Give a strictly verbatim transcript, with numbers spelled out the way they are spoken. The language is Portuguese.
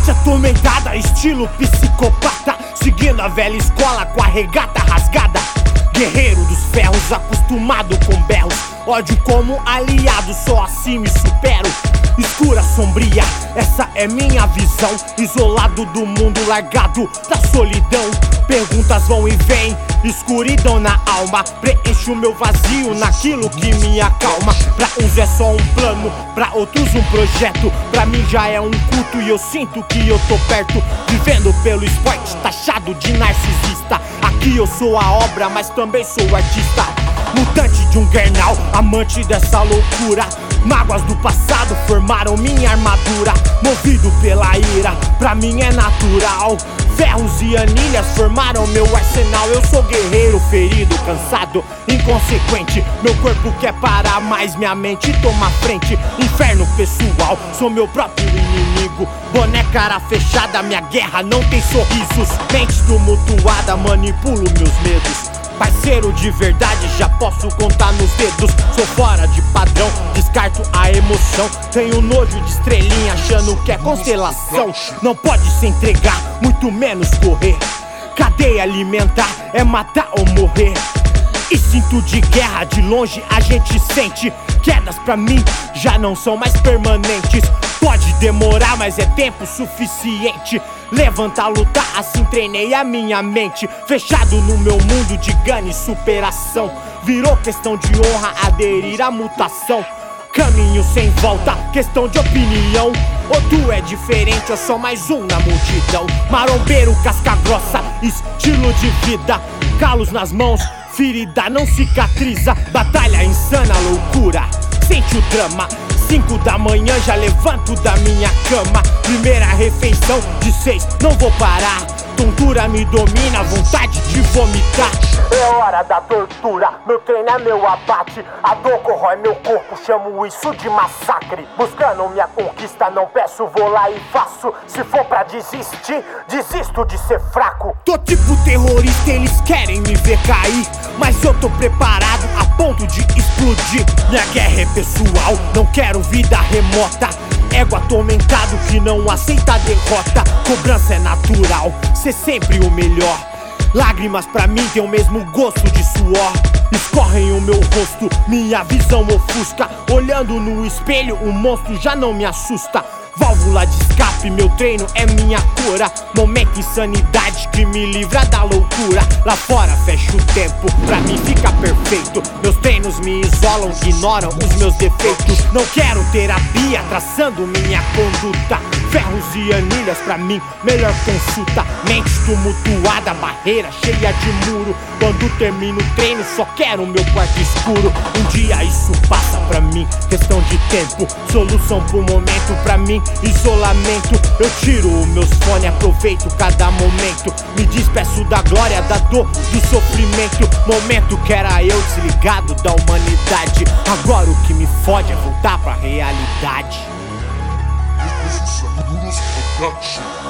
Mente atormentada, estilo psicopata, seguindo a velha escola com a regata rasgada. Guerreiro dos ferros, acostumado com berros, ódio como aliado, só assim me supero. Escura, sombria, essa é minha visão. Isolado do mundo, largado da solidão. Perguntas vão e vêm, escuridão na alma. Preencho o meu vazio naquilo que me acalma. Pra uns é só um plano, pra outros um projeto. Pra mim já é um culto e eu sinto que eu tô perto. Vivendo pelo esporte, taxado de narcisista. Aqui eu sou a obra, mas também sou artista. Mutante de um Gernal, amante dessa loucura. Mágoas do passado formaram minha armadura. Movido pela ira, pra mim é natural. Ferros e anilhas formaram meu arsenal. Eu sou guerreiro, ferido, cansado, inconsequente. Meu corpo quer parar, mas minha mente toma frente. Inferno pessoal, sou meu próprio inimigo. Boné cara fechada, minha guerra não tem sorrisos. Mente tumultuada, manipulo meus medos. Parceiro de verdade, já posso contar nos dedos. Sou fora de padrão, descarto a emoção. Tenho nojo de estrelinha, achando que é constelação. Não pode se entregar, muito menos correr. Cadeia alimentar, é matar ou morrer. Instinto de guerra, de longe a gente sente. Quedas pra mim já não são mais permanentes. Pode demorar, mas é tempo suficiente. Levantar, lutar, assim treinei a minha mente. Fechado no meu mundo de ganho e superação. Virou questão de honra aderir à mutação. Caminho sem volta, questão de opinião. Ou tu é diferente, ou só mais um na multidão. Marombeiro, casca grossa, estilo de vida. Calos nas mãos, ferida não cicatriza. Batalha insana, loucura, sente o drama. Cinco da manhã já levanto da minha cama. Primeira refeição de seis, não vou parar. Tontura me domina, vontade de vomitar. É hora da tortura, meu treino é meu abate. A dor corrói meu corpo, chamo isso de massacre. Buscando minha conquista, não peço, vou lá e faço. Se for pra desistir, desisto de ser fraco. Tô tipo terrorista, eles querem me ver cair, mas eu tô preparado a ponto de explodir. Minha guerra é pessoal, não quero vida remota. Ego atormentado que não aceita a derrota. Cobrança é natural, ser sempre o melhor. Lágrimas pra mim tem o mesmo gosto de suor. Escorrem o meu rosto, minha visão ofusca. Olhando no espelho, o monstro já não me assusta. Válvula de escape, meu treino é minha cura. Momento insanidade que me livra da loucura. Lá fora fecha o tempo, pra mim fica perfeito. Meus treinos me isolam, ignoram os meus defeitos. Não quero terapia, traçando minha conduta. Ferros e anilhas pra mim, melhor consulta. Mente tumultuada, barreira cheia de muro. Quando termino o treino só quero meu quarto escuro. Um dia isso passa pra mim, questão de tempo. Solução pro momento pra mim, isolamento. Eu tiro os meus fones, aproveito cada momento. Me despeço da glória, da dor, do sofrimento. Momento que era eu desligado da humanidade. Agora o que me fode é voltar pra realidade. This is Sakuro's production.